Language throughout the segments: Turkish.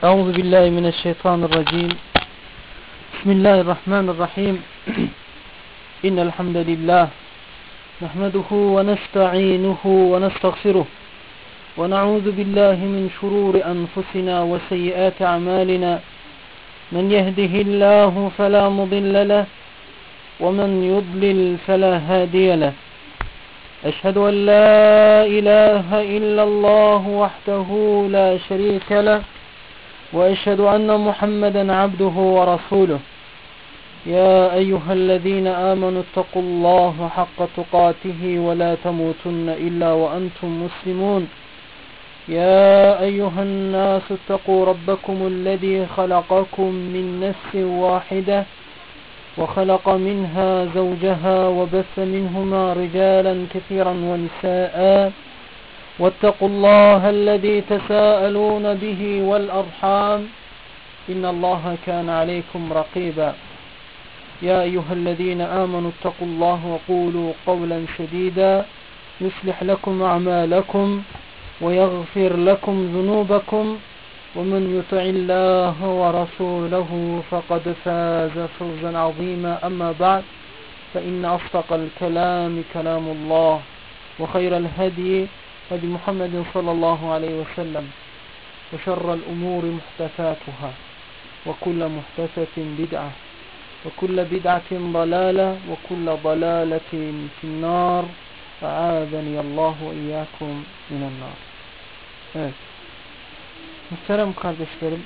أعوذ بالله من الشيطان الرجيم. بسم الله الرحمن الرحيم. إن الحمد لله نحمده ونستعينه ونستغفره ونعوذ بالله من شرور أنفسنا وسيئات أعمالنا. من يهده الله فلا مضل له ومن يضلل فلا هادي له. أشهد أن لا إله إلا الله وحده لا شريك له وأشهد أن محمدا عبده ورسوله. يا أيها الذين آمنوا اتقوا الله حق تقاته ولا تموتن إلا وأنتم مسلمون. يا أيها الناس اتقوا ربكم الذي خلقكم من نفس واحدة وخلق منها زوجها وبث منهما رجالا كثيرا ونساء واتقوا الله الذي تساءلون به والأرحام إن الله كان عليكم رقيبا. يا أيها الذين آمنوا اتقوا الله وقولوا قولا سديدا يصلح لكم أعمالكم ويغفر لكم ذنوبكم ومن يطع الله ورسوله فقد فاز فوزا عظيما. أما بعد فإن أصدق الكلام كلام الله وخير الهدي هدي محمد صلى الله عليه وسلم وشر الأمور محدثاتها وكل محدثة بدعة وكل بدعة ضلالة وكل ضلالة في النار. فعاذني الله وإياكم من النار. Evet. Muhterem kardeşlerim,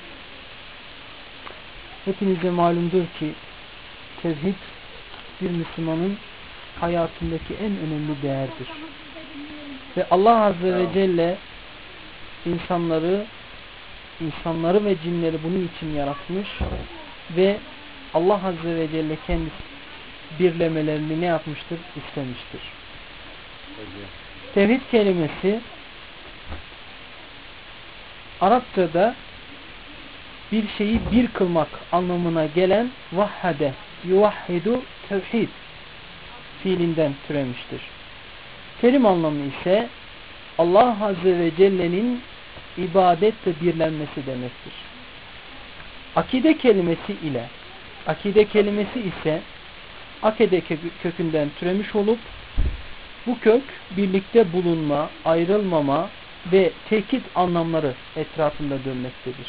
hepinize malumdur ki tevhid bir Müslümanın hayatındaki en önemli değerdir. Ve Allah Azze ve Celle insanları ve cinleri bunun için yaratmış ve Allah Azze ve Celle kendisi birlemelerini ne yapmıştır? İstemiştir. Tevhid kelimesi Arapçada bir şeyi bir kılmak anlamına gelen vahhade, yuvahhidu, tevhid fiilinden türemiştir. Terim anlamı ise Allah Azze ve Celle'nin ibadetle birlenmesi demektir. Akide kelimesi ise akide kökünden türemiş olup bu kök birlikte bulunma, ayrılmama ve tekit anlamları etrafında dönmektedir.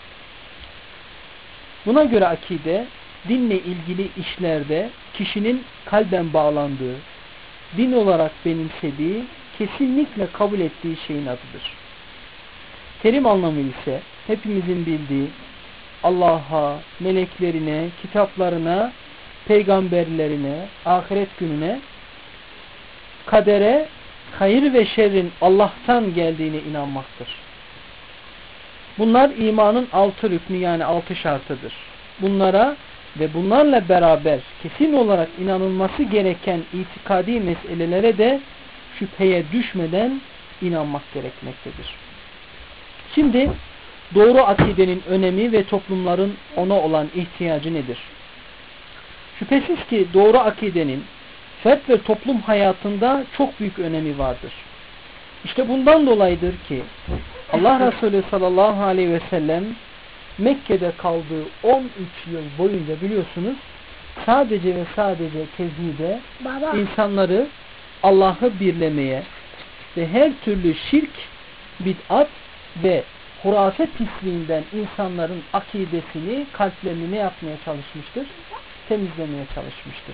Buna göre akide, dinle ilgili işlerde kişinin kalben bağlandığı, din olarak benimsediği, kesinlikle kabul ettiği şeyin adıdır. Terim anlamı ise hepimizin bildiği Allah'a, meleklerine, kitaplarına, peygamberlerine, ahiret gününe, kadere, hayır ve şerrin Allah'tan geldiğine inanmaktır. Bunlar imanın 6 rüknü, yani 6 şartıdır. Bunlara ve bunlarla beraber kesin olarak inanılması gereken itikadi meselelere de şüpheye düşmeden inanmak gerekmektedir. Şimdi doğru akidenin önemi ve toplumların ona olan ihtiyacı nedir? Şüphesiz ki doğru akidenin fert ve toplum hayatında çok büyük önemi vardır. İşte bundan dolayıdır ki Allah Resulü sallallahu aleyhi ve sellem Mekke'de kaldığı 13 yıl boyunca biliyorsunuz sadece ve sadece tevhide, insanları Allah'ı birlemeye ve her türlü şirk, bid'at ve hurafe pisliğinden insanların akidesini, kalplerini ne yapmaya çalışmıştır? Temizlemeye çalışmıştır.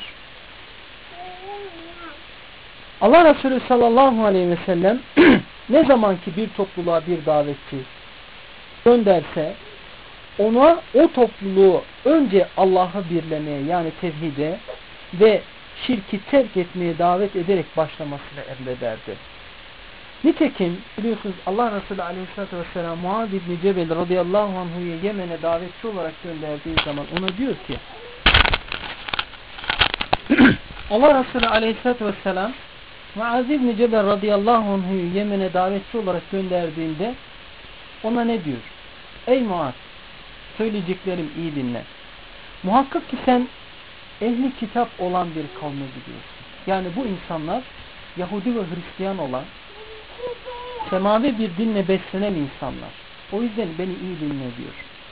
Allah Resulü sallallahu aleyhi ve sellem ne zaman ki bir topluluğa bir davetçi gönderse ona o topluluğu önce Allah'ı birlemeye, yani tevhide ve şirki terk etmeye davet ederek başlamasını emrederdi. Nitekim biliyorsunuz Allah Resulü aleyhissalatü vesselam Muaz İbni Cebel radıyallahu anhu'yu Yemen'e davetçi olarak gönderdiği zaman ona diyor ki Allah Resulü aleyhissalatü vesselam Muaz İbni Cebel radıyallahu anhu'yu Yemen'e davetçi olarak gönderdiğinde ona ne diyor? Ey Muaz, söyleyeceklerim iyi dinle. Muhakkak ki sen ehli kitap olan bir kavme gidiyorsun. Yani bu insanlar Yahudi ve Hristiyan olan semavi bir dinle beslenen insanlar. O yüzden beni iyi dinle diyor.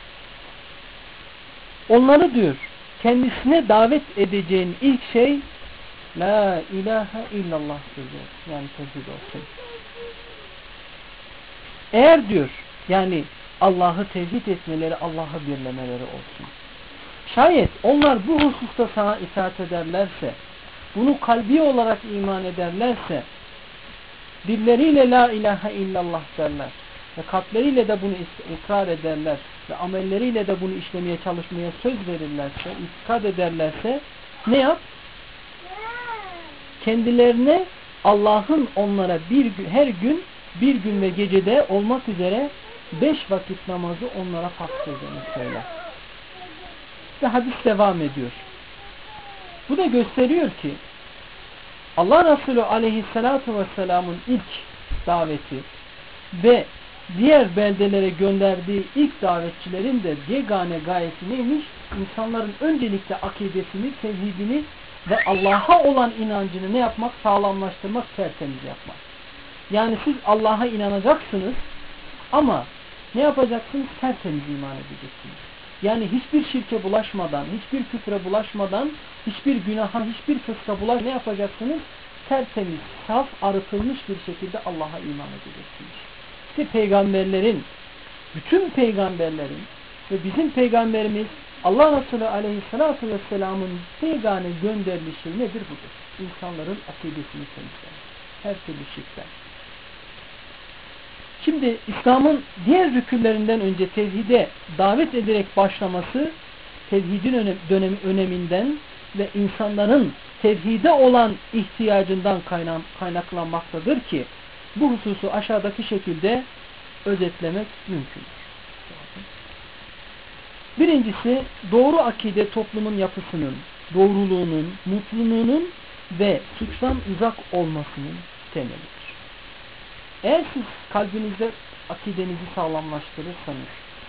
Onları diyor kendisine davet edeceğin ilk şey La ilahe illallah diyor. Yani tevhid olsun. Eğer diyor yani Allah'ı tevhid etmeleri, Allah'ı birlemeleri olsun. Şayet onlar bu hususta sana itaat ederlerse, bunu kalbi olarak iman ederlerse, dilleriyle la ilahe illallah derler ve kalpleriyle de bunu ikrar ederler ve amelleriyle de bunu işlemeye çalışmaya söz verirlerse, itikad ederlerse ne yap? Kendilerine Allah'ın onlara her gün bir gün ve gecede olmak üzere 5 vakit namazı onlara farz kıldığını söyler. Ve hadis devam ediyor. Bu da gösteriyor ki Allah Resulü aleyhissalatu vesselamın ilk daveti ve diğer beldelere gönderdiği ilk davetçilerin de yegane gayesi neymiş? İnsanların öncelikle akidesini, tevhidini ve Allah'a olan inancını ne yapmak? Sağlamlaştırmak, tertemiz yapmak. Yani siz Allah'a inanacaksınız ama ne yapacaksınız? Tertemiz iman edeceksiniz. Yani hiçbir şirke bulaşmadan, hiçbir küfre bulaşmadan, hiçbir günaha, hiçbir fıska bulaşmadan ne yapacaksınız? Tertemiz, saf, arıtılmış bir şekilde Allah'a iman edeceksiniz. İşte peygamberlerin, bütün peygamberlerin ve bizim peygamberimiz Allah Resulü aleyhissalatu vesselamın yegane gönderdiği şey nedir? Budur. İnsanların akidesini temizlemek. Her türlü şirkten. Şimdi İslam'ın diğer rükünlerinden önce tevhide davet ederek başlaması tevhidin öneminden ve insanların tevhide olan ihtiyacından kaynaklanmaktadır ki bu hususu aşağıdaki şekilde özetlemek mümkündür. Birincisi doğru akide toplumun yapısının, doğruluğunun, mutluluğunun ve suçtan uzak olmasının temelidir. Eğer siz kalbinizde akidenizi sağlamlaştırırsanız,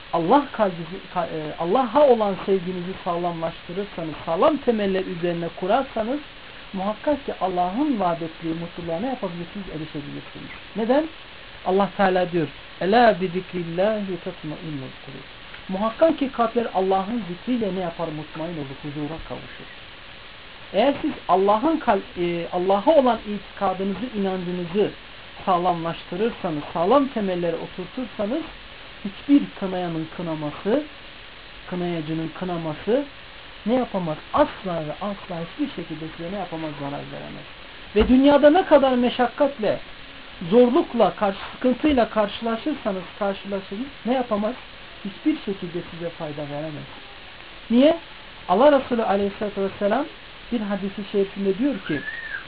Allah'a olan sevginizi sağlamlaştırırsanız, sağlam temeller üzerine kurarsanız, muhakkak ki Allah'ın vaad ettiği mutluluğa ne yapabilirsiniz? Erişebilirsiniz. Neden? Allah Teala diyor, Ela bi zikrillahi tatmainnul kulub. Muhakkak ki kalpler Allah'ın zikriyle ne yapar? Mutmain olur, huzura kavuşur. Eğer siz Allah'a olan itikadınızı, inancınızı sağlamlaştırırsanız, sağlam temellere oturtursanız, hiçbir kınayanın kınaması, kınayıcının kınaması ne yapamaz? Asla ve asla hiçbir şekilde size ne yapamaz? Zarar veremez. Ve dünyada ne kadar meşakkatle, zorlukla, sıkıntıyla karşılaşırsanız ne yapamaz? Hiçbir şekilde size fayda veremez. Niye? Allah Resulü aleyhissalatü vesselam bir hadisi şerifinde diyor ki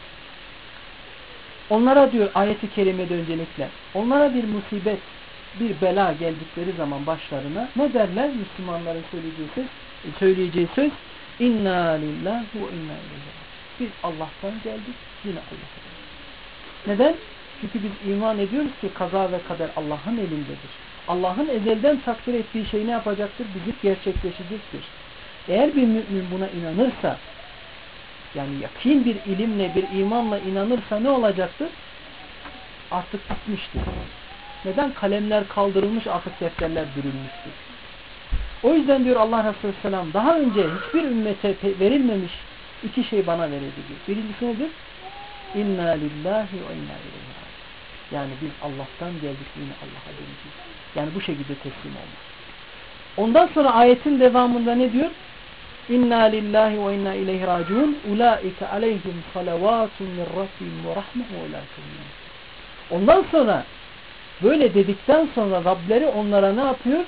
onlara diyor ayeti kerimede öncelikle onlara bir musibet, bir bela geldikleri zaman başlarına ne derler? Müslümanların söyleyeceği söz İnna lillahi ve inna ileyhi. Biz Allah'tan geldik, yine Allah'a geldik. Neden? Çünkü biz iman ediyoruz ki kaza ve kader Allah'ın elindedir. Allah'ın ezelden takdir ettiği şey ne yapacaktır? Bizim gerçekleşecektir. Eğer bir mümin buna inanırsa, yani yakîn bir ilimle, bir imanla inanırsa ne olacaktır? Artık bitmiştir. Neden? Kalemler kaldırılmış, artık defterler bürünmüştür. O yüzden diyor Allah Resulü Selam, daha önce hiçbir ümmete verilmemiş iki şey bana verildi diyor. Birincisi nedir? İnna lillahi ve inna ileyhi. Yani biz Allah'tan geldik, yine Allah'a döneceğiz. Yani bu şekilde teslim olmak. Ondan sonra ayetin devamında ne diyor? İnna lillahi ve inna ileyhi raciun. Ulaike aleyhim salavatun min rabbihim ve rahme ve ulaike. Ondan sonra böyle dedikten sonra Rableri onlara ne yapıyor?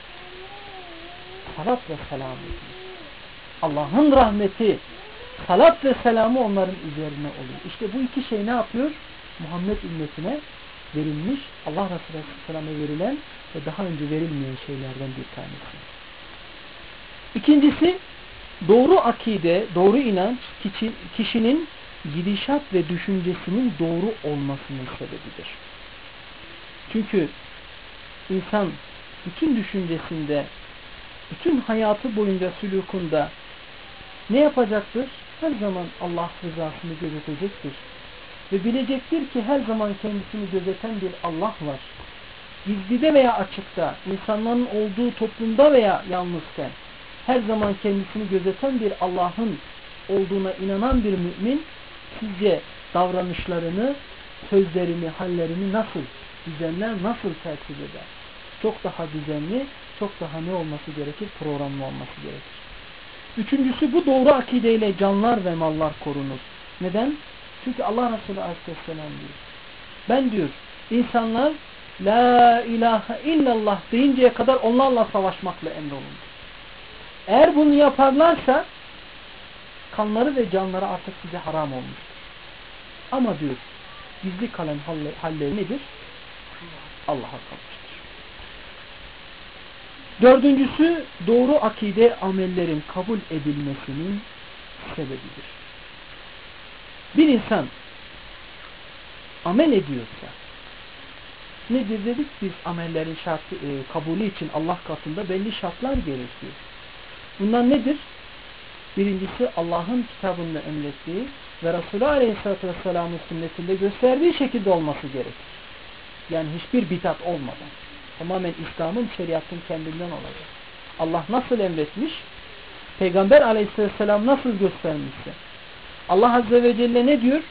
Salat ve selam ediyor. Allah'ın rahmeti, salat ve selamı onların üzerine oluyor. İşte bu iki şey ne yapıyor? Muhammed ümmetine verilmiş, Allah Resulü Aleyhisselam'a verilen ve daha önce verilmeyen şeylerden bir tanesi. İkincisi, doğru akide, doğru inanç kişinin gidişat ve düşüncesinin doğru olmasının sebebidir. Çünkü insan bütün düşüncesinde, bütün hayatı boyunca sülûkunda ne yapacaktır? Her zaman Allah rızasını gözetecektir. Ve bilecektir ki her zaman kendisini gözeten bir Allah var. gizlide veya açıkta, insanların olduğu toplumda veya yalnızken her zaman kendisini gözeten bir Allah'ın olduğuna inanan bir mümin sizce davranışlarını, sözlerini, hallerini nasıl düzenler, nasıl tertip eder? Çok daha düzenli, çok daha ne olması gerekir? Programlı olması gerekir. Üçüncüsü, bu doğru akideyle canlar ve mallar korunur. Neden? Çünkü Allah Resulü Aleyhisselam diyor. Ben diyor, insanlar La ilahe illallah deyinceye kadar onlarla savaşmakla emrolundu. Eğer bunu yaparlarsa kanları ve canları artık size haram olmuştur. Ama diyor, gizli kalan halleri nedir? Allah'a kalmıştır. Dördüncüsü, doğru akide amellerin kabul edilmesinin sebebidir. Bir insan amel ediyorsa, nedir dedik? Biz amellerin şartı, kabulü için Allah katında belli şartlar gerekiyor. Bunlar nedir? Birincisi, Allah'ın kitabında emrettiği ve Resulü Aleyhisselatü Vesselam'ın sünnetinde gösterdiği şekilde olması gerekir. Yani hiçbir bidat olmadan. Tamamen İslam'ın, şeriatın kendinden olacak. Allah nasıl emretmiş? Peygamber Aleyhisselam nasıl göstermişse. Allah Azze ve Celle ne diyor?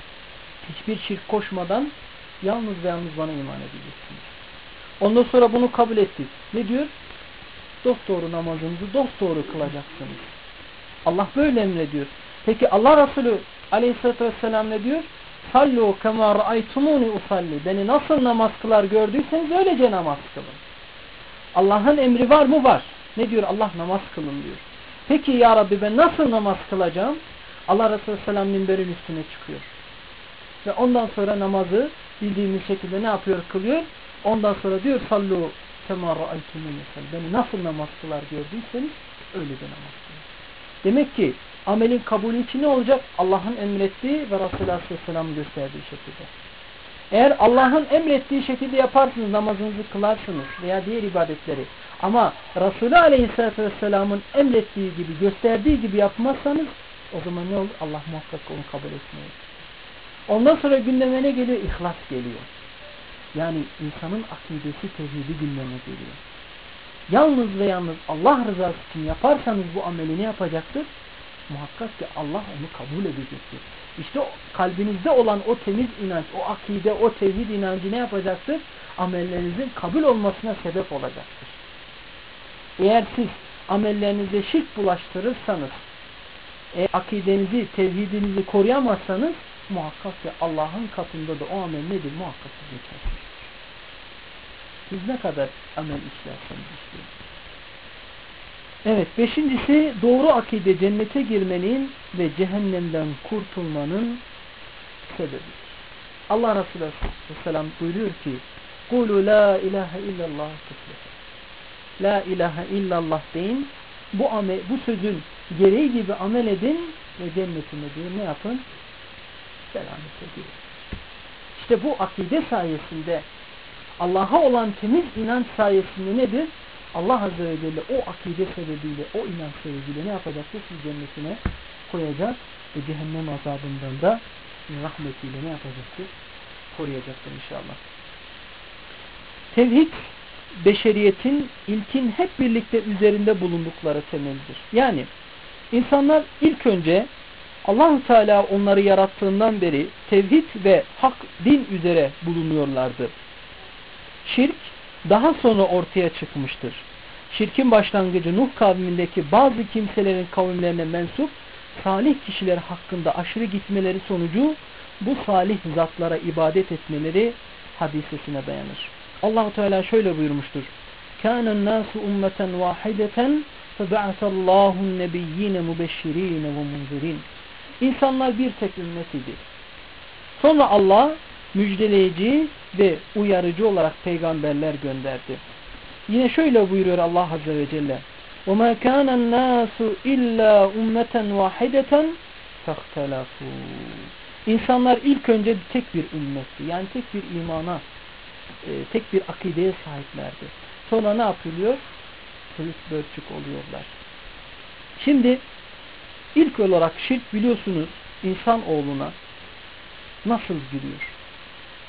Hiçbir şirk koşmadan yalnız ve yalnız bana iman edeceksiniz. Ondan sonra bunu kabul ettik. Ne diyor? Dosdoğru namazınızı dosdoğru kılacaksınız. Allah böyle emrediyor. Peki Allah Resulü Aleyhisselatü Vesselam ne diyor? Sallu kema ra'aytumuni usalli. Beni nasıl namaz kılar gördüyseniz öylece namaz kılın. Allah'ın emri var mı? Var. Ne diyor? Allah namaz kılın diyor. Peki ya Rabbi ben nasıl namaz kılacağım? Allah Resulü Vesselam minberin üstüne çıkıyor. Ve ondan sonra namazı bildiğimiz şekilde ne yapıyor? Kılıyor. Ondan sonra diyor sallu kema ra'aytumuni usalli. Beni nasıl namaz kılar gördüyseniz öylece namaz kılın. Demek ki amelin kabulü için ne olacak? Allah'ın emrettiği ve Resulü Aleyhisselam'ın gösterdiği şekilde. Eğer Allah'ın emrettiği şekilde yaparsınız, namazınızı kılarsınız veya diğer ibadetleri. Ama Resulü Aleyhisselatü Vesselam'ın emrettiği gibi, gösterdiği gibi yapmazsanız o zaman ne olur? Allah muhakkak onu kabul etmiyor. Ondan sonra gündeme ne geliyor? İhlas geliyor. Yani insanın akidesi, tevhidi gündeme geliyor. Yalnız ve yalnız Allah rızası için yaparsanız bu ameli ne yapacaktır? Muhakkak ki Allah onu kabul edecektir. İşte kalbinizde olan o temiz inanç, o akide, o tevhid inancı ne yapacaktır? Amellerinizin kabul olmasına sebep olacaktır. Eğer siz amellerinize şirk bulaştırırsanız, akidenizi, tevhidinizi koruyamazsanız muhakkak ki Allah'ın katında da o amel nedir? Muhakkak ki geçersiz. Siz ne kadar amel işlerseniz işleyin. Evet, beşincisi doğru akide cennete girmenin ve cehennemden kurtulmanın sebebidir. Allah Resulü Aleyhisselam buyuruyor ki "Kulu la ilahe illallah tuflihun." La ilahe illallah deyin. Bu sözün gereği gibi amel edin ve cennetine diyor ne yapın? Selamete girin. İşte bu akide sayesinde Allah'a olan temiz inanç sayesinde nedir? Allah Azze ve Celle o akide sebebiyle, o inanç sebebiyle ne yapacaktır? Siz cennetine koyacak ve cehennem azabından da rahmetiyle ne yapacaktır? Koruyacaktır inşallah. Tevhid, beşeriyetin ilkin hep birlikte üzerinde bulundukları temeldir. Yani insanlar ilk önce Allah-u Teala onları yarattığından beri tevhid ve hak din üzere bulunuyorlardı. Şirk daha sonra ortaya çıkmıştır. Şirkin başlangıcı Nuh kavmindeki bazı kimselerin kavimlerine mensup salih kişiler hakkında aşırı gitmeleri sonucu bu salih zatlara ibadet etmeleri hadisesine dayanır. Allah-u Teala şöyle buyurmuştur. Kânen nâsu ummeten vâhideten feba'atallâhun nebiyyîne mubeşşirîne ve munzirîn. İnsanlar bir tek ümmet idi. Sonra Allah müjdeleyici ve uyarıcı olarak peygamberler gönderdi. Yine şöyle buyuruyor Allah Azze ve Celle. وَمَا كَانَ النَّاسُ اِلَّا اُمَّةً وَاحِدَةً فَاخْتَلَفُوا. İnsanlar ilk önce tek bir ümmetti. Yani tek bir imana, tek bir akideye sahiplerdi. Sonra ne yapılıyor? Bölçük oluyorlar. Şimdi ilk olarak şirk biliyorsunuz insanoğluna nasıl giriyor?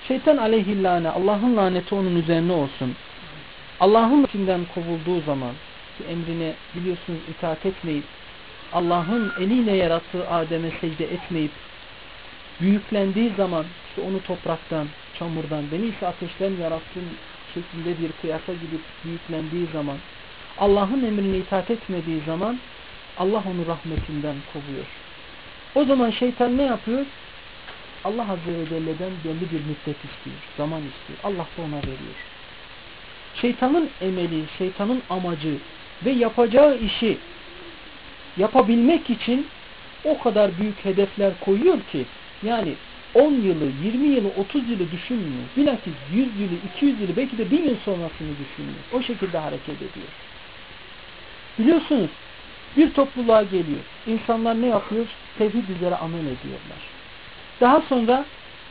Şeytan aleyhillâne, Allah'ın laneti onun üzerine olsun. Allah'ın içinden kovulduğu zaman ki emrine biliyorsunuz itaat etmeyip Allah'ın eliyle yarattığı Adem'e secde etmeyip büyüklendiği zaman işte onu topraktan, çamurdan, beni ise ateşten yarattığın şeklinde bir kıyasa gidip büyüklendiği zaman, Allah'ın emrine itaat etmediği zaman Allah onu rahmetinden kovuyor. O zaman şeytan ne yapıyor? Allah Azze ve Celle'den belli bir müddet istiyor, zaman istiyor. Allah da ona veriyor. Şeytanın emeli, şeytanın amacı ve yapacağı işi yapabilmek için o kadar büyük hedefler koyuyor ki yani 10 yılı, 20 yılı, 30 yılı düşünmüyor. Bilakis 100 yılı, 200 yılı, belki de 1000 yıl sonrasını düşünüyor. O şekilde hareket ediyor. Biliyorsunuz bir topluluğa geliyor. İnsanlar ne yapıyor? Tevhid üzere amel ediyorlar. Daha sonra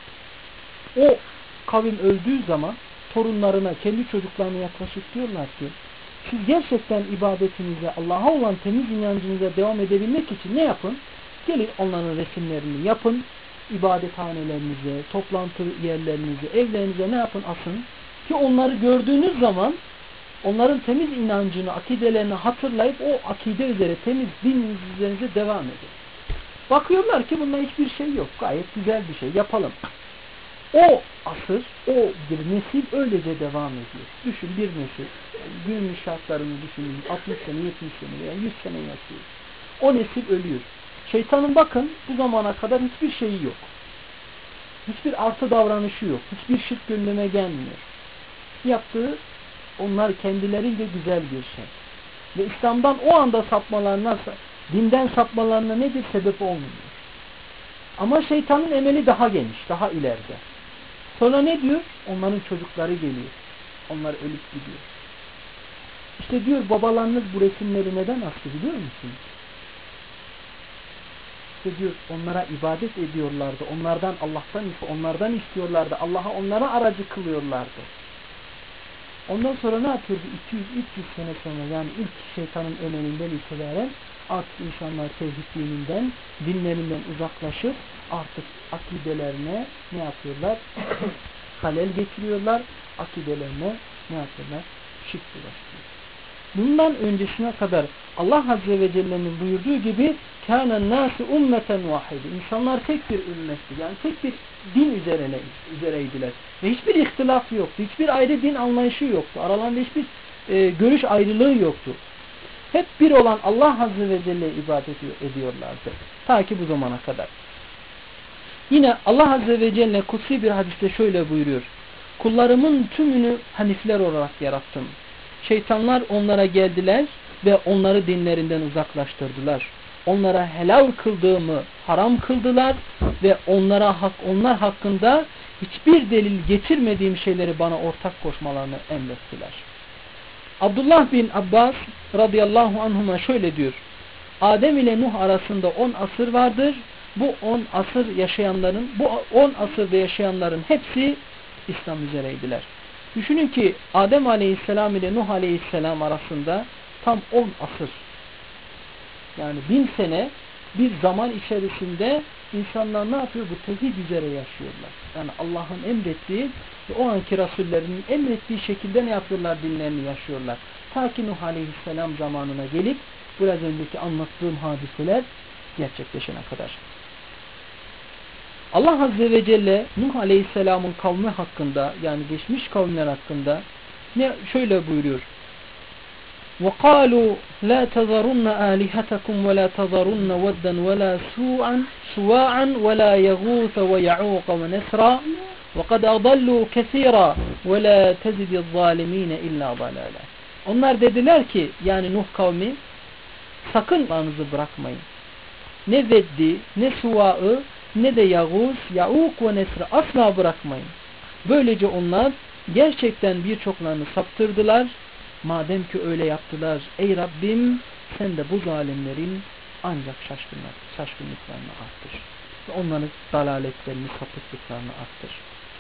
o kavim öldüğü zaman torunlarına, kendi çocuklarına yaklaşıp diyorlar ki siz gerçekten ibadetinize, Allah'a olan temiz inancınıza devam edebilmek için ne yapın? Gelin onların resimlerini yapın, ibadethanelerinize, toplantı yerlerinize, evlerinize ne yapın? Asın. Ki onları gördüğünüz zaman onların temiz inancını, akidelerini hatırlayıp o akide üzere, temiz din üzerinize devam edin. Bakıyorlar ki bunda hiçbir şey yok. Gayet güzel bir şey. Yapalım. O asır, o bir nesil öylece devam ediyor. Düşün bir nesil. Günümüz şartlarını düşünün. 60 sene, 70 sene veya 100 sene yaşıyor. O nesil ölüyor. Şeytanın bakın bu zamana kadar hiçbir şeyi yok. Hiçbir artı davranışı yok. Hiçbir şirk gündeme gelmiyor. Yaptığı onlar kendilerince güzel bir şey. Ve İslam'dan o anda sapmalarına, dinden sapmalarına nedir? Sebep olmuyor. Ama şeytanın emeli daha geniş, daha ileride. Sonra ne diyor? Onların çocukları geliyor. Onlar ölüp gidiyor. İşte diyor babalarınız bu resimleri neden astı biliyor musunuz? İşte diyor onlara ibadet ediyorlardı. Onlardan istiyorlardı. Allah'a onlara aracı kılıyorlardı. Ondan sonra ne yapıyordu? 200-300 sene sonra yani ilk şeytanın öneminden itibaren artık insanlar tevhid dininden, dinlerinden uzaklaşıp artık akidelerine ne yapıyorlar? Halel getiriyorlar. Akidelerine ne yapıyorlar? Şirk bulaştırıyor. Bundan öncesine kadar Allah Azze ve Celle'nin buyurduğu gibi kânen nâsi ummeten vahide. İnsanlar tek bir ümmetti. Yani tek bir din üzereydiler. Ve hiçbir ihtilaf yoktu. Hiçbir ayrı din anlayışı yoktu. Aralarında hiçbir görüş ayrılığı yoktu. Hep bir olan Allah Azze ve Celle'ye ibadet ediyorlardı. Ta ki bu zamana kadar. Yine Allah Azze ve Celle kutsi bir hadiste şöyle buyuruyor. Kullarımın tümünü hanifler olarak yarattım. Şeytanlar onlara geldiler ve onları dinlerinden uzaklaştırdılar. Onlara helal kıldığımı haram kıldılar ve onlar hakkında hiçbir delil getirmediğim şeyleri bana ortak koşmalarını emrettiler. Abdullah bin Abbas radıyallahu anhuma şöyle diyor. Adem ile Nuh arasında 10 asır vardır. Bu 10 asırda yaşayanların hepsi İslam üzereydiler. Düşünün ki Adem aleyhisselam ile Nuh aleyhisselam arasında tam 10 asır. Yani 1000 sene bir zaman içerisinde insanlar ne yapıyor? Bu tevhid üzere yaşıyorlar. Yani Allah'ın emrettiği ve o anki Resullerinin emrettiği şekilde ne yapıyorlar? Dinlerini yaşıyorlar. Ta ki Nuh aleyhisselam zamanına gelip biraz önceki anlattığım hadiseler gerçekleşene kadar. Allah Azze ve Celle Nuh Aleyhisselam'ın kavmi hakkında yani geçmiş kavimler hakkında şöyle buyuruyor. وَقَالُوا لَا تَذَرُنَّ آلِهَتَكُمْ وَلَا تَذَرُنَّ وَدًّا وَلَا سُوَاعًا وَلَا يَغُوثَ وَيَعُوقَ وَنَسْرًا وَقَدْ أَضَلُّوا كَثِيرًا وَلَا تَزِدِ الظَّالِمِينَ إِلَّا ضَلَالًا. Onlar dediler ki yani Nuh kavmi sakın Allah'ınızı bırakmayın. Ne Veddi, ne Suva'ı, ne de Yağuz, Ya'uk ve Nesr'i asla bırakmayın. Böylece onlar gerçekten birçoklarını saptırdılar. Madem ki öyle yaptılar, ey Rabbim sen de bu zalimlerin ancak şaşkınlıklarını arttır. Ve onların dalaletlerini, sapıklıklarını arttır.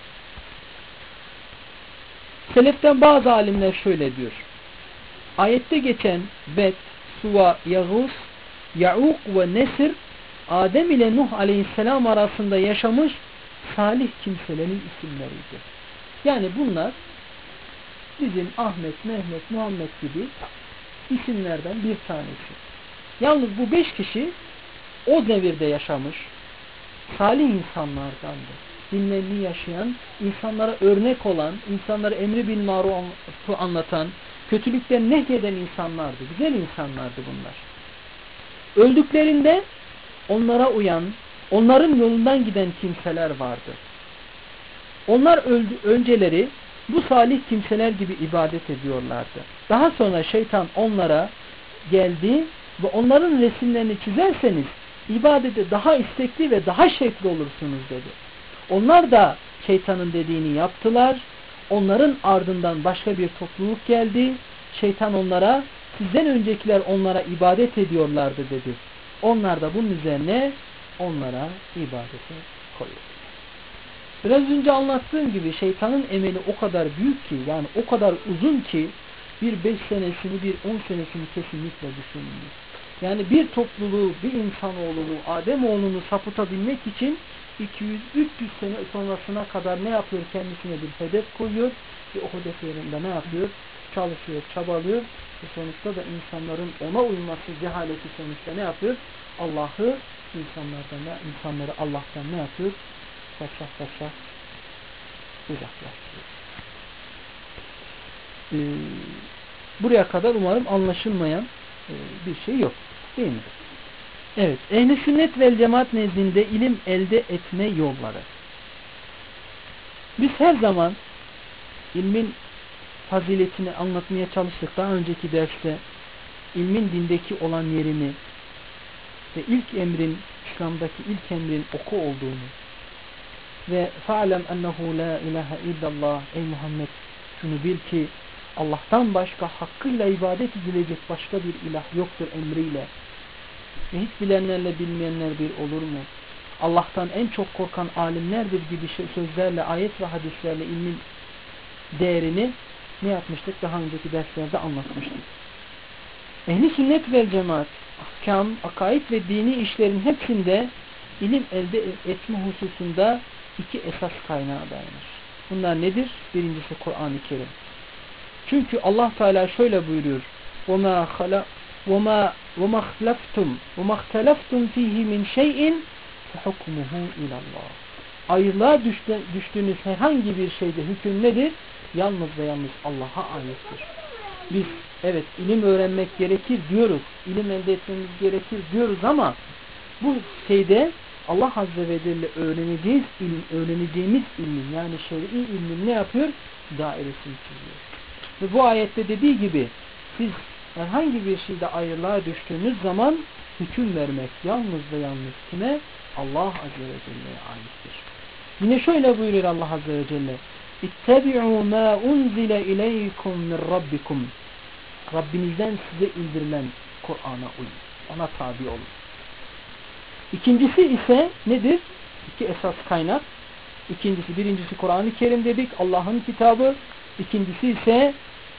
Seleften bazı alimler şöyle diyor. Ayette geçen Ved, Suva, Yağuz, Ya'uk ve Nesr Adem ile Nuh aleyhisselam arasında yaşamış salih kimselerin isimleriydi. Yani bunlar bizim Ahmet, Mehmet, Muhammed gibi isimlerden bir tanesi. Yalnız bu 5 kişi o devirde yaşamış salih insanlardandı. Dinlerini yaşayan, insanlara örnek olan, insanlara emri bil marufu anlatan, kötülükten nehyeden insanlardı. Güzel insanlardı bunlar. Öldüklerinde onlara uyan, onların yolundan giden kimseler vardı. Onlar önceleri bu salih kimseler gibi ibadet ediyorlardı. Daha sonra şeytan onlara geldi ve onların resimlerini çizerseniz ibadete daha istekli ve daha şevkli olursunuz dedi. Onlar da şeytanın dediğini yaptılar. Onların ardından başka bir topluluk geldi. Şeytan onlara, sizden öncekiler onlara ibadet ediyorlardı dedi. Onlar da bunun üzerine onlara ibadete koyuyor. Biraz önce anlattığım gibi şeytanın emeli o kadar büyük ki, yani o kadar uzun ki bir 5 senesini, bir 10 senesini kesinlikle düşünmüyor. Yani bir topluluğu, bir insanoğlunu, Ademoğlunu sapıtabilmek için 200-300 sene sonrasına kadar ne yapıyor? Kendisine bir hedef koyuyor ve o hedef yerinde ne yapıyor? Çalışıyor, çabalıyor ve sonuçta da insanların ona uyması cehaleti sonuçta ne yapıyor? İnsanları Allah'tan ne yapıyor? Kaçak uzaklaştırıyor. Buraya kadar umarım anlaşılmayan bir şey yok. Değil mi? Evet. Ehl-i sünnet vel cemaat nezdinde ilim elde etme yolları. Biz her zaman ilmin faziletini anlatmaya çalıştık. Daha önceki derste ilmin dindeki olan yerini ve İslam'daki ilk emrin oku olduğunu ve fa'lem ennehu la ilahe illallah, ey Muhammed şunu bil ki Allah'tan başka hakkıyla ibadet edilecek başka bir ilah yoktur emriyle ve hiç bilenlerle bilmeyenler bir olur mu? Allah'tan en çok korkan alimlerdir gibi sözlerle, ayet ve hadislerle ilmin değerini ne yapmıştık? Daha önceki derslerde anlatmıştık. Ehli sünnet vel cemaat ahkam, akaid ve dini işlerin hepsinde ilim elde etme hususunda 2 esas kaynağa dayanır. Bunlar nedir? Birincisi Kur'an-ı Kerim. Çünkü Allah Teala şöyle buyuruyor: وَمَا اخْتَلَفْتُمْ ف۪يهِ مِنْ شَيْءٍ فَحُكْمُهُ اِلَى اللّٰهِ Ayrılığa düştüğünüz herhangi bir şeyde hüküm nedir? Yalnız ve yalnız Allah'a aittir. Biz evet ilim öğrenmek gerekir diyoruz, ilim elde etmemiz gerekir diyoruz ama bu şeyde Allah Azze ve Celle öğreneceğimiz ilmin yani şer'i ilmin ne yapıyor? Dairesini çiziyor. Ve bu ayette dediği gibi siz herhangi bir şeyde ayrılığa düştüğünüz zaman hüküm vermek yalnız ve yalnız kime? Allah Azze ve Celle'ye aittir. Yine şöyle buyuruyor Allah Azze ve Celle: İttebi'u ma unzile ileykum min rabbikum. Rabbinizden size indirilen Kur'an'a uyun. Ona tabi olun. İkincisi ise nedir? 2 esas kaynak. Birincisi Kur'an-ı Kerim dedik, Allah'ın kitabı. İkincisi ise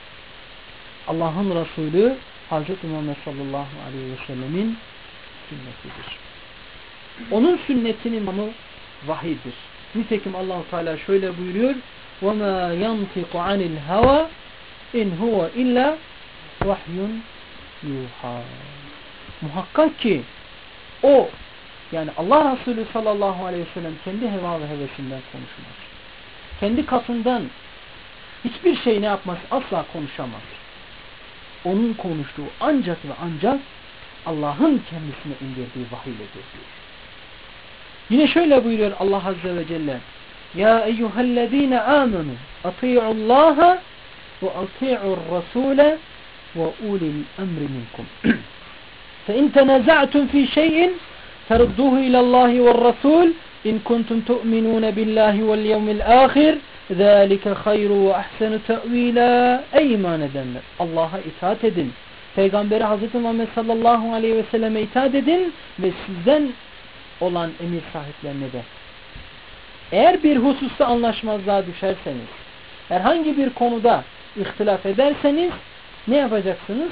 Allah'ın Resulü Hazreti Muhammed sallallahu aleyhi ve sellemin sünnetidir. Onun sünnetinin namı vahiydir. Nitekim Allah-u Teala şöyle buyuruyor: وَمَا يَنْطِقُ عَنِ الْهَوَى اِنْ هُوَ اِلَّا وَحْيٌ يُوحَى Muhakkak ki o, yani Allah Resulü sallallahu aleyhi ve sellem kendi heva ve hevesinden konuşmaz. Kendi katından hiçbir şey ne yapmaz? Asla konuşamaz. Onun konuştuğu ancak ve ancak Allah'ın kendisine indirdiği vahiyledir diyor. Yine şöyle buyuruyor Allah Azze ve Celle: Ya eyyühellezine amenu ati'ullaha ve ati'ur rasule ve ulil emri minkum. Fe in tenaza'tum fi şeyin terudduhu ilallahi ve rasul in kuntum tu'minun billahi vel yevmil ahir zâlike hayru ve ahsenu te'vîlâ. Ey iman edenler! Allah'a itaat edin. Peygamberi Hazreti Muhammed sallallahu aleyhi ve selleme itaat edin ve sizden olan emir sahiplerine de. Eğer bir hususta anlaşmazlığa düşerseniz, herhangi bir konuda ihtilaf ederseniz ne yapacaksınız?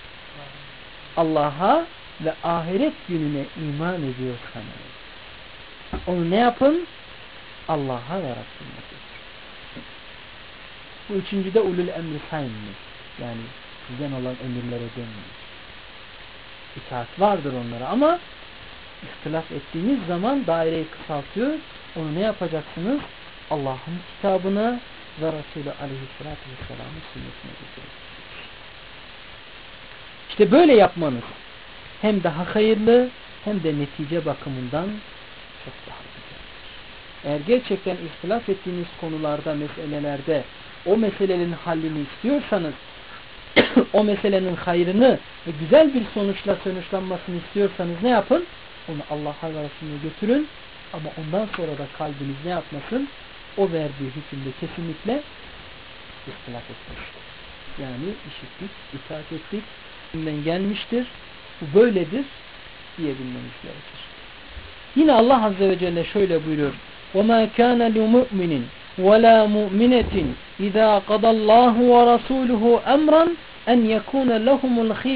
Allah'a ve ahiret gününe iman ediyorsanız onu ne yapın? Allah'a ve Resulüne götür. Bu üçüncü de ulul emri saymıyor. Yani sizden olan emirlere dönmüyor. İtaat vardır onlara ama ihtilaf ettiğiniz zaman daireyi kısaltıyor. Onu ne yapacaksınız? Allah'ın kitabına ve Resulü Aleyhisselatü Vesselam'ın sünnetine götüreceksiniz. İşte böyle yapmanız hem daha hayırlı hem de netice bakımından çok daha güzeldir. Eğer gerçekten ihtilaf ettiğiniz konularda, meselelerde o meselenin hallini istiyorsanız, o meselenin hayrını ve güzel bir sonuçla sonuçlanmasını istiyorsanız ne yapın? Onu Allah'a ve Resulüne götürün ama ondan sonra da kalbiniz ne yapmasın? O verdiği hükümde kesinlikle ihtilaf etmiştir. Yani işittik, itaat ettik, bundan gelmiştir, bu böyledir diyebilmemiz gerekir. Yine Allah Azze ve Celle şöyle buyuruyor: وَمَا كَانَ لِمُؤْمِنٍ وَلَا مُؤْمِنَةٍ إِذَا قَضَى اللّٰهُ وَرَسُولُهُ أَمْرًا أَنْ يَكُونَ لَهُمُ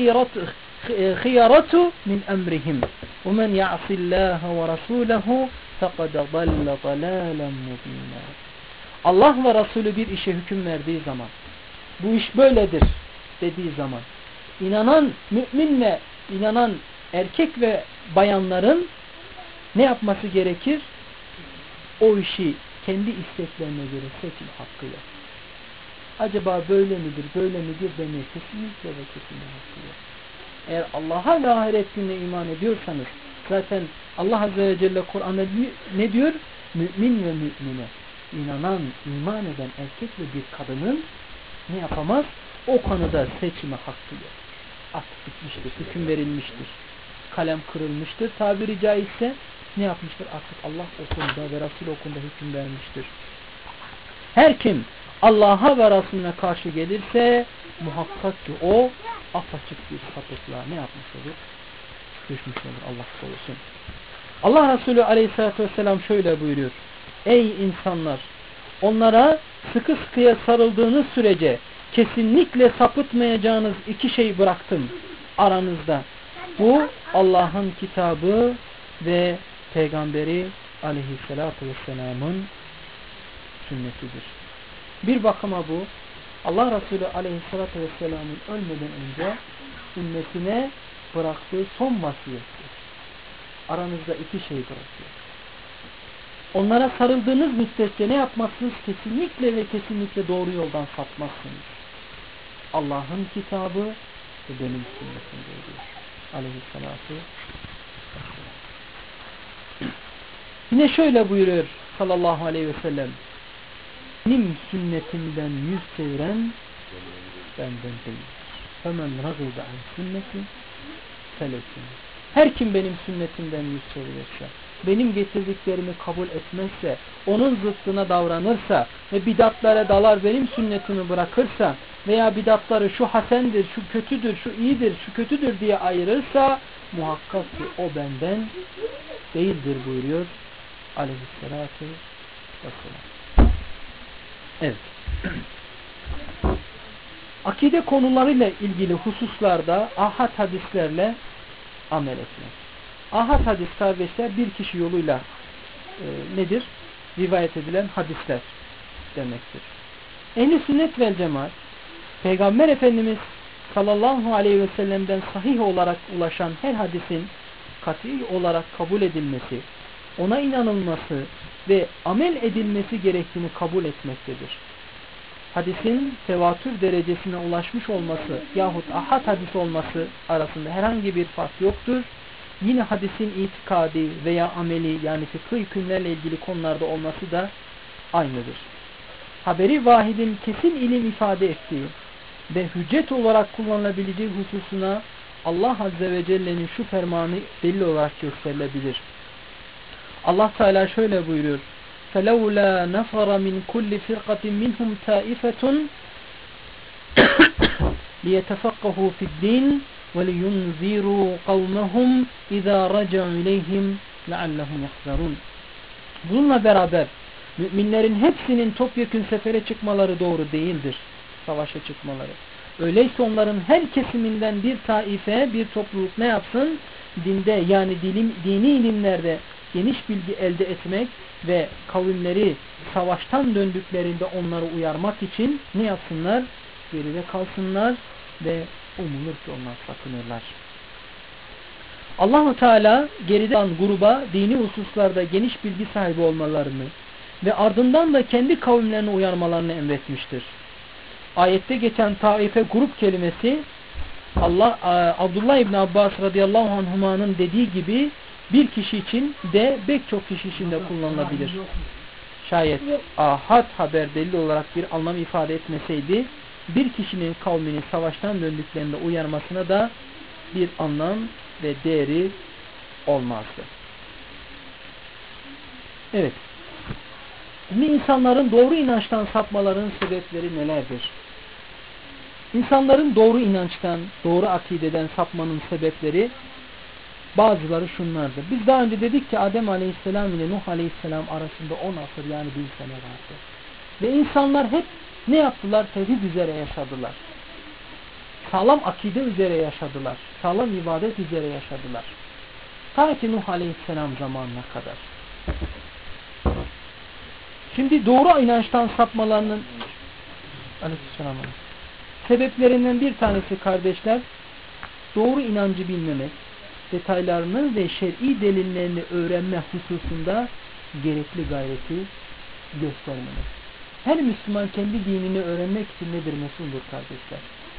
الْخِيَرَةُ مِنْ أَمْرِهِمْ وَمَنْ يَعْصِ اللّٰهَ وَرَسُولَهُ فَقَدْ ضَلَّ ضَلَالًا مُبِينًا. Allah ve Resulü bir işe hüküm verdiği zaman, bu iş böyledir dediği zaman, inanan mümin ve inanan erkek ve bayanların ne yapması gerekir? O işi kendi isteklerine göre seçim hakkı yok. Acaba böyle midir, böyle midir demeye kesinlikle ve kesinlikle hakkı yok. Eğer Allah'a ve ahiret gününe iman ediyorsanız, zaten Allah Azze ve Celle Kur'an'da ne diyor? Mümin ve mümine, inanan, iman eden erkek ve bir kadının ne yapamaz? O konuda seçime hakkı yok. Artık bitmiştir, hüküm verilmiştir. Kalem kırılmıştır. Tabiri caizse ne yapmıştır? Artık Allah o konuda ve Resul o konuda hüküm vermiştir. Her kim Allah'a ve Resulüne karşı gelirse muhakkak ki o apaçık bir sapıklığa ne yapmış olur? Düşmüş olur. Allah korusun. Allah Resulü Aleyhisselatü Vesselam şöyle buyuruyor: ey insanlar! Onlara sıkı sıkıya sarıldığınız sürece kesinlikle sapıtmayacağınız iki şey bıraktım aranızda. Bu Allah'ın kitabı ve Peygamberi Aleyhisselatü Vesselam'ın sünnetidir. Bir bakıma bu Allah Resulü Aleyhisselatü Vesselam'ın ölmeden önce ümmetine bıraktığı son vasiyettir. Aranızda iki şey bırakıyor. Onlara sarıldığınız müddetçe ne yapmazsınız? Kesinlikle ve kesinlikle doğru yoldan sapmazsınız. Allah'ın kitabı ve benim sünnetim diyor Aleyhisselatü Vesselam. Yine şöyle buyuruyor sallallahu aleyhi ve sellem: benim sünnetimden yüz çeviren benden değil. Femen ragıbe an sünneti felesin. Her kim benim sünnetimden yüz çevirirse, benim getirdiklerimi kabul etmezse, onun zıttına davranırsa ve bidatlara dalar benim sünnetimi bırakırsa veya bidatları şu hasendir, şu kötüdür, şu iyidir, şu kötüdür diye ayırırsa muhakkak ki o benden değildir buyuruyor Aleyhisselatü Vesselam. Evet. Akide konularıyla ilgili hususlarda ahad hadislerle amel etmek. Ahad hadis kardeşler bir kişi yoluyla nedir? Rivayet edilen hadisler demektir. Ehl-i sünnet vel cemaat Peygamber Efendimiz sallallahu aleyhi ve sellem'den sahih olarak ulaşan her hadisin kat'i olarak kabul edilmesi, ona inanılması ve amel edilmesi gerektiğini kabul etmektedir. Hadisin tevatür derecesine ulaşmış olması yahut ahad hadis olması arasında herhangi bir fark yoktur. Yine hadisin itikadi veya ameli yani fıkıh hükümlerle ilgili konularda olması da aynıdır. Haberi vahidin kesin ilim ifade ettiği ve hüccet olarak kullanılabileceği hususuna Allah Azze ve Celle'nin şu fermanı delil olarak gösterilebilir. Allah Teala şöyle buyuruyor: فَلَوْلَا نَفَرَ مِنْ كُلِّ فِرْقَةٍ مِنْهُمْ تَائِفَةٌ لِيَتَفَقَّهُوا فِي الدِّينِ وَلِيُنْذِرُوا قَوْمَهُمْ اِذَا رَجَعُوا اِلَيْهِمْ لَعَلَّهُمْ يَحْذَرُونَ. Bununla beraber müminlerin hepsinin topyekün sefere çıkmaları doğru değildir. Savaşa çıkmaları. Öyleyse onların her kesiminden bir taife, bir topluluk ne yapsın? Dinde yani dini ilimlerde geniş bilgi elde etmek ve kavimleri savaştan döndüklerinde onları uyarmak için ne yapsınlar? Geride kalsınlar ve umulur ki onlar sakınırlar. Allah-u Teala geride kalan gruba dini hususlarda geniş bilgi sahibi olmalarını ve ardından da kendi kavimlerini uyarmalarını emretmiştir. Ayette geçen taife grup kelimesi Abdullah İbni Abbas radıyallahu anhuma'nın dediği gibi bir kişi için de pek çok kişi için de kullanılabilir. Şayet ahad haber delil olarak bir anlam ifade etmeseydi bir kişinin kavmini savaştan döndüklerinde uyarmasına da bir anlam ve değeri olmazdı. Evet. Şimdi insanların doğru inançtan sapmalarının sebepleri nelerdir? İnsanların doğru inançtan, doğru akideden sapmanın sebepleri bazıları şunlardır. Biz daha önce dedik ki Adem Aleyhisselam ile Nuh Aleyhisselam arasında 10 asır yani 1000 sene vardı. Ve insanlar hep ne yaptılar? Tevhid üzere yaşadılar. Sağlam akide üzere yaşadılar. Sağlam ibadet üzere yaşadılar. Ta ki Nuh Aleyhisselam zamanına kadar. Şimdi doğru inançtan sapmalarının sebeplerinden bir tanesi kardeşler, doğru inancı bilmemek, detaylarını ve şer'i delillerini öğrenme hususunda gerekli gayreti göstermemek. Her Müslüman kendi dinini öğrenmek için nedir mesuldür kardeşler?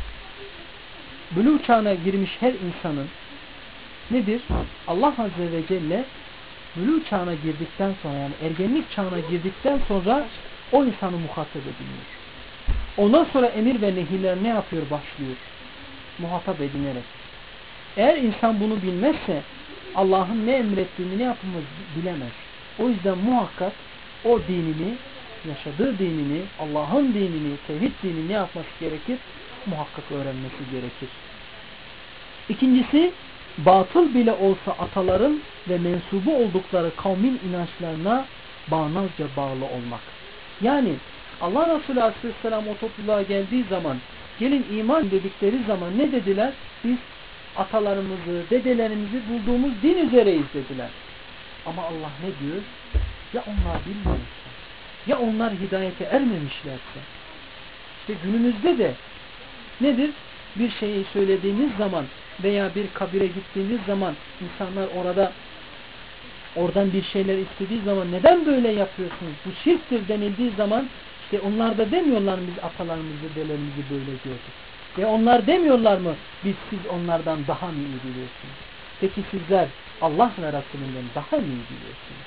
Buluğ çağına girmiş her insanın nedir? Allah Azze ve Celle buluğ çağına girdikten sonra yani ergenlik çağına girdikten sonra o insanı muhatap ediniyor. Ondan sonra emir ve nehirler ne yapıyor? Başlıyor. Muhatap edinerek. Eğer insan bunu bilmezse Allah'ın ne emrettiğini ne yapılmaz bilemez. O yüzden muhakkak o dinini, yaşadığı dinini, Allah'ın dinini, tevhid dinini ne yapması gerekir? Muhakkak öğrenmesi gerekir. İkincisi, batıl bile olsa ataların ve mensubu oldukları kavmin inançlarına bağnazca bağlı olmak. Yani Allah Resulü Aleyhisselam o topluluğa geldiği zaman, gelin iman dedikleri zaman ne dediler? Biz atalarımızı, dedelerimizi bulduğumuz din üzereyiz dediler. Ama Allah ne diyor? Ya onlar bilmiyorsa, ya onlar hidayete ermemişlerse. İşte günümüzde de nedir? Bir şeyi söylediğiniz zaman veya bir kabire gittiğiniz zaman insanlar oradan bir şeyler istediği zaman neden böyle yapıyorsunuz? Bu şirktir denildiği zaman işte onlar da demiyorlar mı biz atalarımızı, dedelerimizi böyle gördük. Ve onlar demiyorlar mı siz onlardan daha mı iyi biliyorsunuz? Peki sizler Allah ve Resulünden daha mı iyi biliyorsunuz?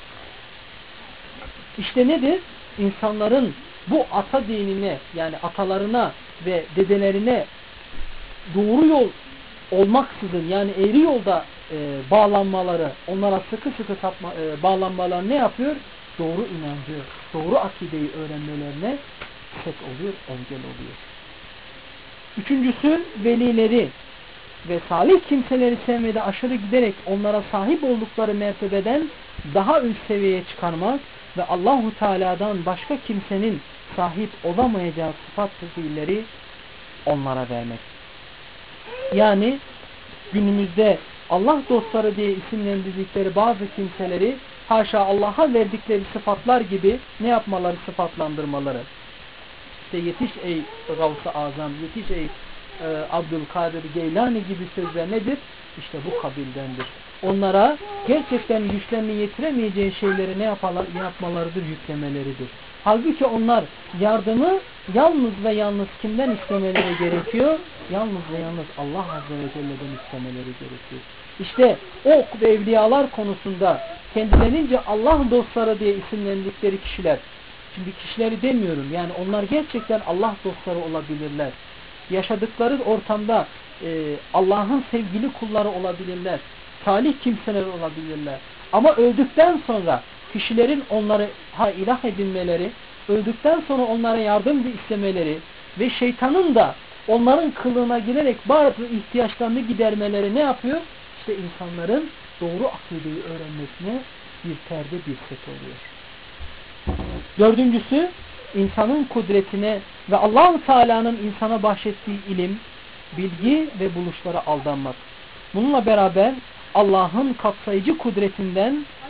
İşte nedir? İnsanların bu ata dinine yani atalarına ve dedelerine doğru yol olmaksızın yani eğri yolda bağlanmaları, onlara sıkı bağlanmaları ne yapıyor? Doğru inancı, doğru akideyi öğrenmelerine set oluyor, engel oluyor. Üçüncüsü velileri ve salih kimseleri sevmede aşırı giderek onlara sahip oldukları mertebeden daha üst seviyeye çıkarmak ve Allahu Teala'dan başka kimsenin sahip olamayacağı sıfat fiilleri onlara vermek. Yani günümüzde Allah dostları diye isimlendirdikleri bazı kimseleri haşa Allah'a verdikleri sıfatlar gibi ne yapmaları, sıfatlandırmaları. İşte yetiş ey Gavs-ı Azam, yetiş ey Abdülkadir Geylani gibi sözler nedir? İşte bu kabildendir. Onlara gerçekten güçlerini yetiremeyeceği şeyleri ne yapmalarıdır? Yüklemeleridir. Halbuki onlar yardımı yalnız ve yalnız kimden istemeleri gerekiyor? Yalnız ve yalnız Allah Azze ve Celle'den istemeleri gerekiyor. İşte o ve evliyalar konusunda kendilerince Allah dostları diye isimlendikleri kişiler, şimdi kişileri demiyorum yani onlar gerçekten Allah dostları olabilirler. Yaşadıkları ortamda Allah'ın sevgili kulları olabilirler. Salih kimseler olabilirler. Ama öldükten sonra kişilerin onları ilah edinmeleri, öldükten sonra onlara yardım istemeleri ve şeytanın da onların kılığına girerek bazı ihtiyaçlarını gidermeleri ne yapıyor? İşte insanların doğru akideyi öğrenmesine bir perde, bir set oluyor. Dördüncüsü, insanın kudretine ve Allah-u Teala'nın insana bahşettiği ilim, bilgi ve buluşlara aldanmak. Bununla beraber Allah'ın kapsayıcı kudretinden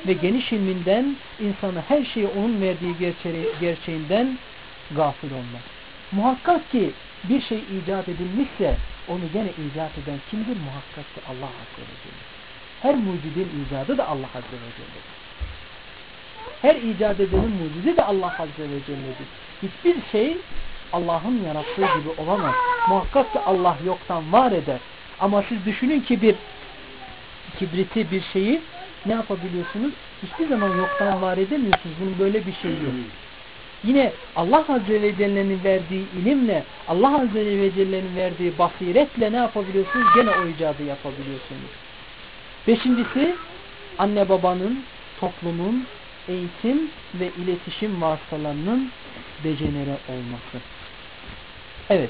ve geniş ilminden insanı her şeyi onun verdiği gerçeğinden gafil olmaz. Muhakkak ki bir şey icat edilmişse onu gene icat eden kimdir? Muhakkak ki Allah Azze ve Celle. Her mucidin icadı da Allah Azze ve Celle'dir. Her icat edenin mucidi de Allah Azze ve Celle'dir. Hiçbir şey Allah'ın yarattığı gibi olamaz. Muhakkak ki Allah yoktan var eder. Ama siz düşünün ki bir kibriti, bir şeyi ne yapabiliyorsunuz? Hiçbir zaman yoktan var edemiyorsunuz. Bunun böyle bir şey yok. Yine Allah Azze ve Celle'nin verdiği ilimle, Allah Azze ve Celle'nin verdiği basiretle ne yapabiliyorsunuz? Gene o icadı yapabiliyorsunuz. Beşincisi, anne babanın, toplumun, eğitim ve iletişim vasıtalarının dejenere olması. Evet.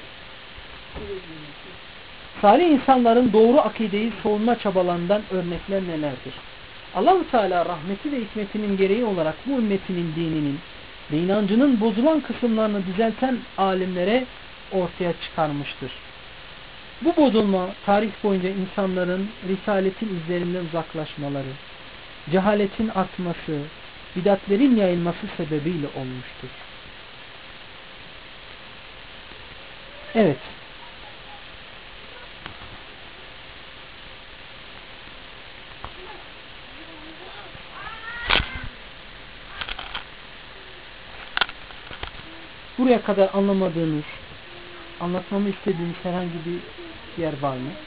Salih insanların doğru akideyi savunma çabalarından örnekler nelerdir? Allah-u Teala rahmeti ve hikmetinin gereği olarak bu ümmetinin dininin ve inancının bozulan kısımlarını düzelten alimlere ortaya çıkarmıştır. Bu bozulma tarih boyunca insanların risaletin izlerinden uzaklaşmaları, cehaletin artması, bidatlerin yayılması sebebiyle olmuştur. Evet. Buraya kadar anlamadığınız, anlatmamı istediğiniz herhangi bir yer var mı?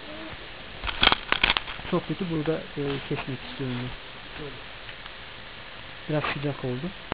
Sohbeti burada kesmek istiyorum. Biraz sıcak oldu.